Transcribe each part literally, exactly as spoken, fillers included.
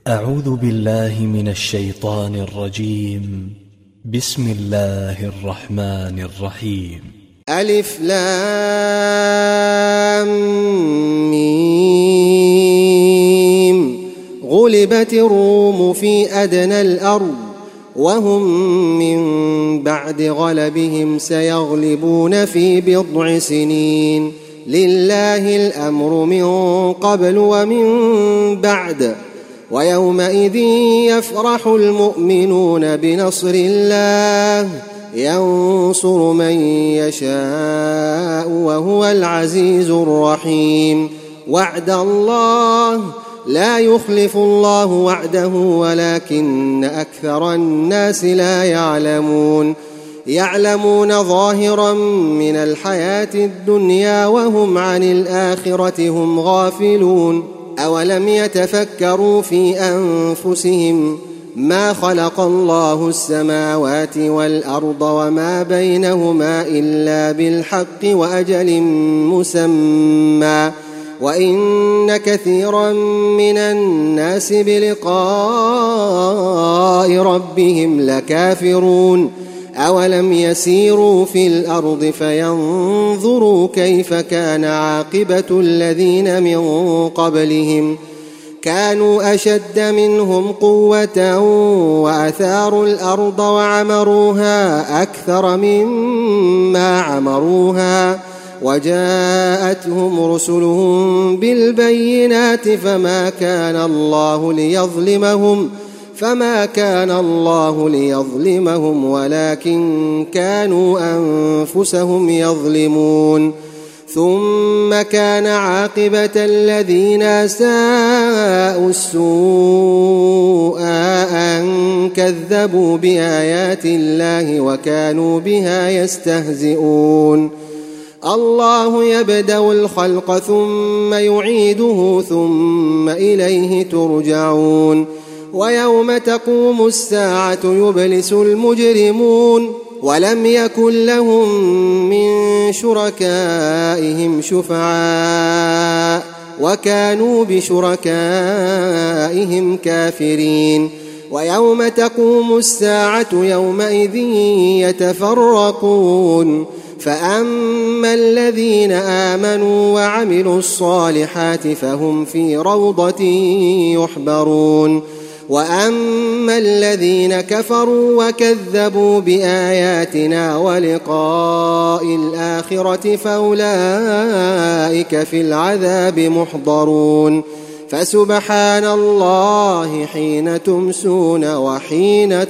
أعوذ بالله من الشيطان الرجيم. بسم الله الرحمن الرحيم. ألف لام ميم. غلبت الروم في أدنى الأرض وهم من بعد غلبهم سيغلبون في بضع سنين. لله الأمر من قبل ومن بعد ويومئذ يفرح المؤمنون بنصر الله ينصر من يشاء وهو العزيز الرحيم. وعد الله لا يخلف الله وعده ولكن أكثر الناس لا يعلمون. يعلمون ظاهرا من الحياة الدنيا وهم عن الآخرة هم غافلون. أولم يتفكروا في أنفسهم ما خلق الله السماوات والأرض وما بينهما إلا بالحق وأجل مسمى وإن كثيرا من الناس بلقاء ربهم لكافرون. أولم يسيروا في الأرض فينظروا كيف كان عاقبة الذين من قبلهم كانوا أشد منهم قوة وأثاروا الأرض وعمروها أكثر مما عمروها وجاءتهم رسلهم بالبينات فما كان الله ليظلمهم فما كان الله ليظلمهم ولكن كانوا أنفسهم يظلمون. ثم كان عاقبة الذين أساءوا السوء أن كذبوا بآيات الله وكانوا بها يستهزئون. الله يبدأ الخلق ثم يعيده ثم إليه ترجعون. ويوم تقوم الساعة يبلس المجرمون ولم يكن لهم من شركائهم شفعاء وكانوا بشركائهم كافرين. ويوم تقوم الساعة يومئذ يتفرقون فأما الذين آمنوا وعملوا الصالحات فهم في روضة يحبرون وأما الذين كفروا وكذبوا بآياتنا ولقاء الآخرة فأولئك في العذاب محضرون. فسبحان الله حين تمسون وحين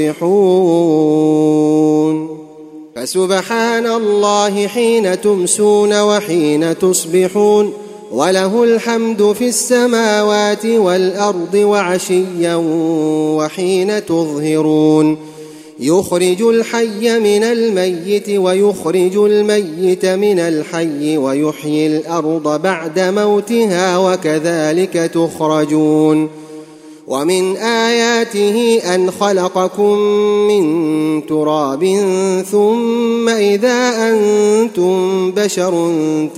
تصبحون فسبحان الله حين تمسون وحين تصبحون وله الحمد في السماوات والأرض وعشيا وحين تظهرون. يخرج الحي من الميت ويخرج الميت من الحي ويحيي الأرض بعد موتها وكذلك تخرجون. ومن آياته أن خلقكم من تراب ثم إذا أنتم بشر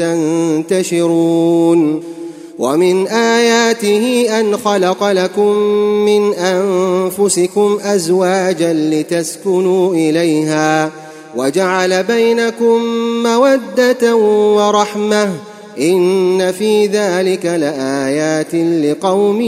تنتشرون. ومن آياته أن خلق لكم من أنفسكم أزواجا لتسكنوا إليها وجعل بينكم مودة ورحمة إن في ذلك لآيات لقوم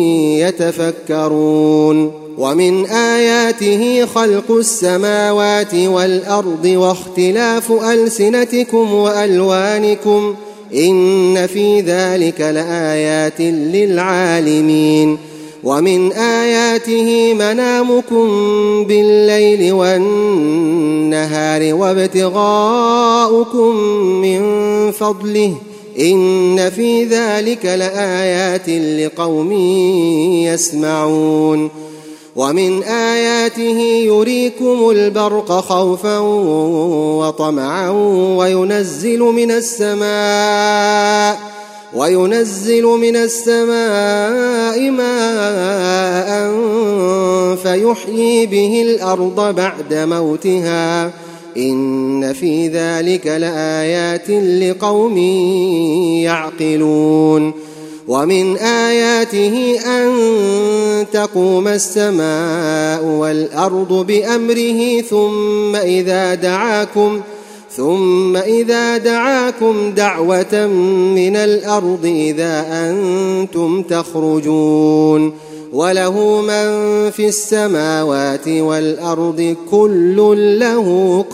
يتفكرون. ومن آياته خلق السماوات والأرض واختلاف ألسنتكم وألوانكم إن في ذلك لآيات للعالمين. ومن آياته منامكم بالليل والنهار وابتغاؤكم من فضله إن في ذلك لآيات لقوم يسمعون. ومن آياته يريكم البرق خوفا وطمعا وينزل من السماء وينزل من السماء ماء فيحيي به الأرض بعد موتها إن في ذلك لآيات لقوم يعقلون. ومن آياته أن تقوم السماء والأرض بأمره ثم إذا دعاكم ثم إذا دعاكم دعوة من الأرض إذا أنتم تخرجون وله من في السماوات والأرض كل له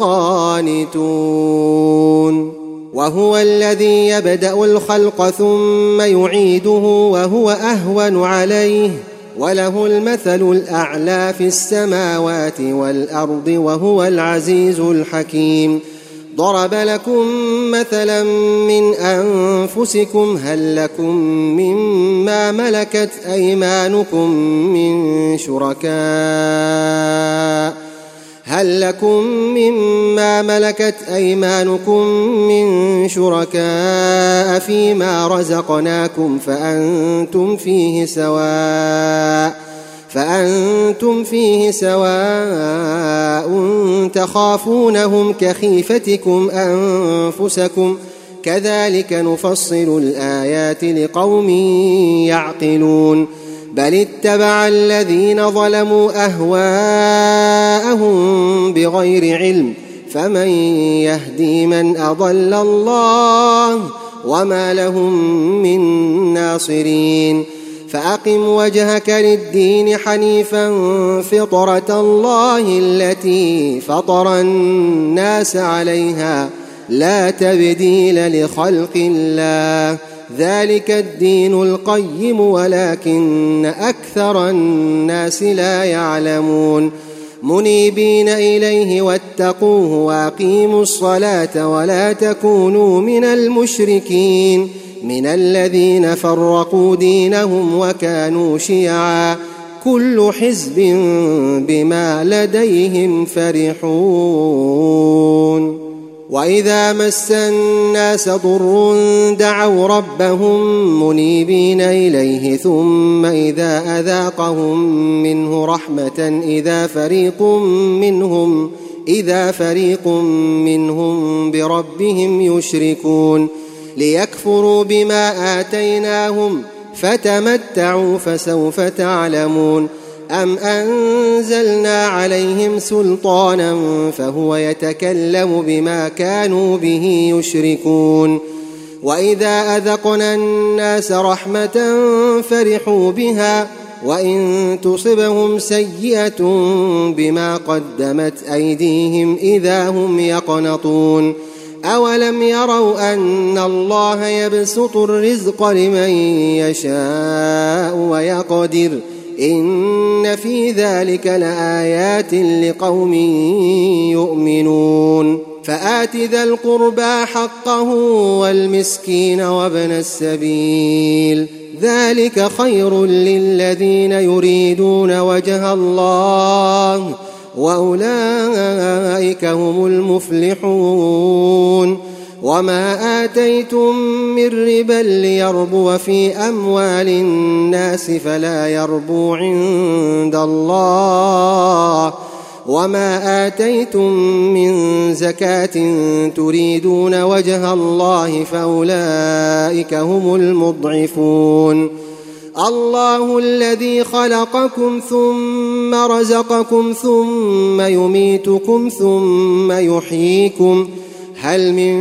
قانتون وهو الذي يبدأ الخلق ثم يعيده وهو أهون عليه وله المثل الأعلى في السماوات والأرض وهو العزيز الحكيم ضرب لكم مثلا من أنفسكم هل لكم مما ملكت أيمانكم من شركاء هل لكم مما ملكت أيمانكم من شركاء فيما رزقناكم فأنتم فيه سواء فأنتم فيه سواء تخافونهم كخيفتكم أنفسكم كذلك نفصل الآيات لقوم يعقلون بل اتبع الذين ظلموا أهواءهم بغير علم فمن يهدي من أضل الله وما لهم من ناصرين فأقم وجهك للدين حنيفا فطرة الله التي فطر الناس عليها لا تبديل لخلق الله ذلك الدين القيم ولكن أكثر الناس لا يعلمون منيبين إليه واتقوه وأقيموا الصلاة ولا تكونوا من المشركين من الذين فرقوا دينهم وكانوا شيعا كل حزب بما لديهم فرحون وإذا مس الناس ضر دعوا ربهم منيبين إليه ثم إذا أذاقهم منه رحمة إذا فريق منهم إذا فريق منهم بربهم يشركون ليكفروا بما آتيناهم فتمتعوا فسوف تعلمون أم أنزلنا عليهم سلطانا فهو يتكلم بما كانوا به يشركون وإذا أذقنا الناس رحمة فرحوا بها وإن تصبهم سيئة بما قدمت أيديهم إذا هم يقنطون أولم يروا أن الله يبسط الرزق لمن يشاء ويقدر إن في ذلك لآيات لقوم يؤمنون فآت ذا القربى حقه والمسكين وابن السبيل ذلك خير للذين يريدون وجه الله وأولئك هم المفلحون وما آتيتم من ربا ليربو في أموال الناس فلا يربو عند الله وما آتيتم من زكاة تريدون وجه الله فأولئك هم المضعفون الله الذي خلقكم ثم رزقكم ثم يميتكم ثم يحييكم هل من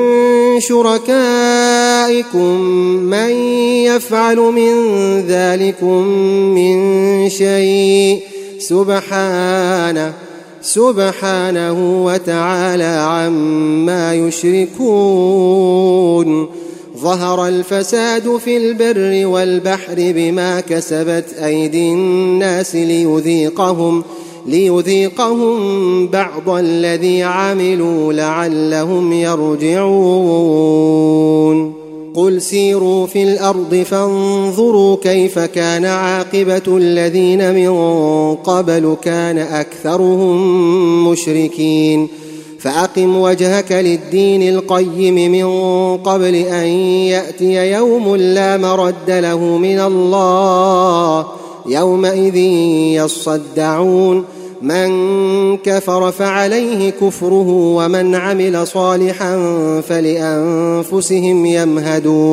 شركائكم من يفعل من ذلكم من شيء سبحانه سبحانه وتعالى عما يشركون ظهر الفساد في البر والبحر بما كسبت أيدي الناس ليذيقهم ليذيقهم بعض الذي عملوا لعلهم يرجعون قل سيروا في الأرض فانظروا كيف كان عاقبة الذين من قبل كان أكثرهم مشركين فأقم وجهك للدين القيم من قبل أن يأتي يوم لا مرد له من الله يومئذ يصدعون من كفر فعليه كفره ومن عمل صالحا فلأنفسهم يمهدون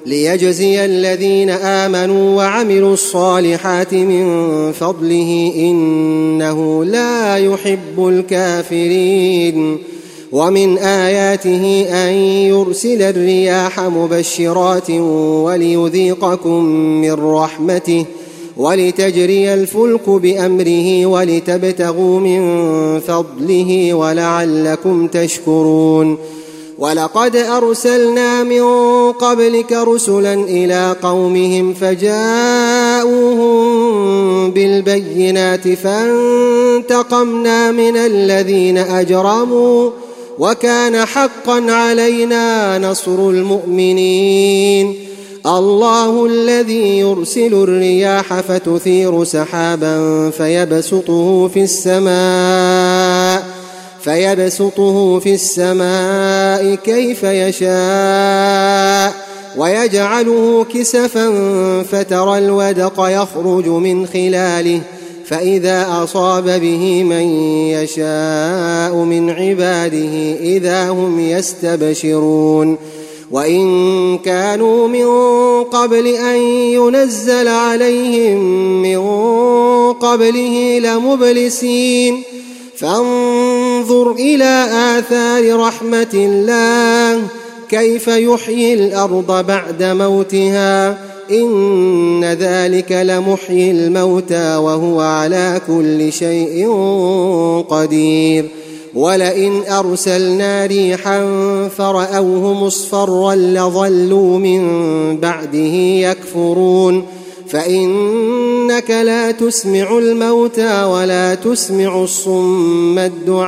ليجزي الذين آمنوا وعملوا الصالحات من فضله إنه لا يحب الكافرين. ومن آياته أن يرسل الرياح مبشرات وليذيقكم من رحمته ولتجري الفلك بأمره ولتبتغوا من فضله ولعلكم تشكرون. ولقد أرسلنا من قبلك رسلا إلى قومهم فجاءوهم بالبينات فانتقمنا من الذين أجرموا وكان حقا علينا نصر المؤمنين. الله الذي يرسل الرياح فتثير سحابا فيبسطه في السماء فيبسطه في السماء كيف يشاء ويجعله كسفا فترى الودق يخرج من خلاله فإذا أصاب به من يشاء من عباده إذا هم يستبشرون. وإن كانوا من قبل أن ينزل عليهم من قبله لمبلسين. فانظر إلى آثار رحمة الله كيف يحيي الأرض بعد موتها إن ذلك لمحيي الموتى وهو على كل شيء قدير. ولئن أرسلنا ريحا فرأوه مصفرا لظلوا من بعده يكفرون. فإنك لا تسمع الموتى ولا تسمع الصم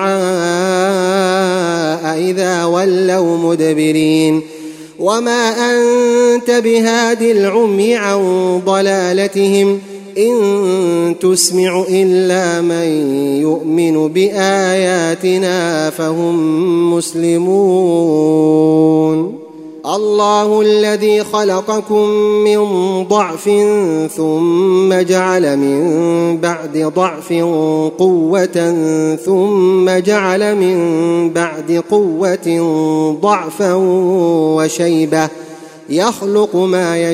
الدعاء إذا ولوا مدبرين. وما أنت بهاد العمي عن ضلالتهم إن تسمع إلا من يؤمن بآياتنا فهم مسلمون. الله الذي خلقكم من ضعف ثم جعل من بعد ضعف قوة ثم جعل من بعد قوة ضعفا وشيبة يخلق ما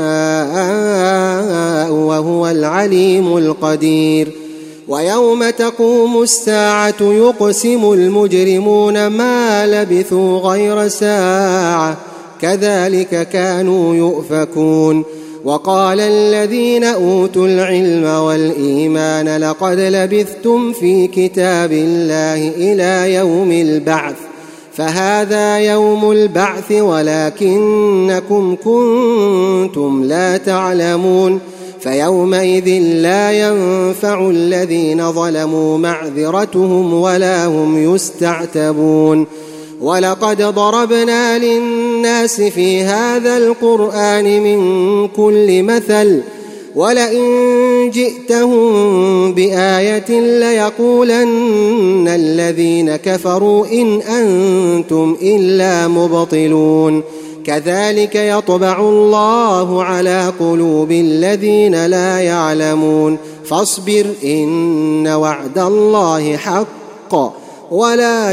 يشاء وهو العليم القدير. ويوم تقوم الساعة يقسم المجرمون ما لبثوا غير ساعة كذلك كانوا يؤفكون. وقال الذين أوتوا العلم والإيمان لقد لبثتم في كتاب الله إلى يوم البعث فهذا يوم البعث ولكنكم كنتم لا تعلمون. فيومئذ لا ينفع الذين ظلموا معذرتهم ولا هم يستعتبون. ولقد ضربنا للناس في هذا القرآن من كل مثل ولئن جئتهم بآية ليقولن الذين كفروا إن أنتم إلا مبطلون. كذلك يطبع الله على قلوب الذين لا يعلمون. فاصبر إن وعد الله حق ولا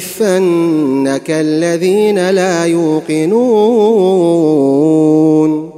يستخفنك الذين لا يوقنون.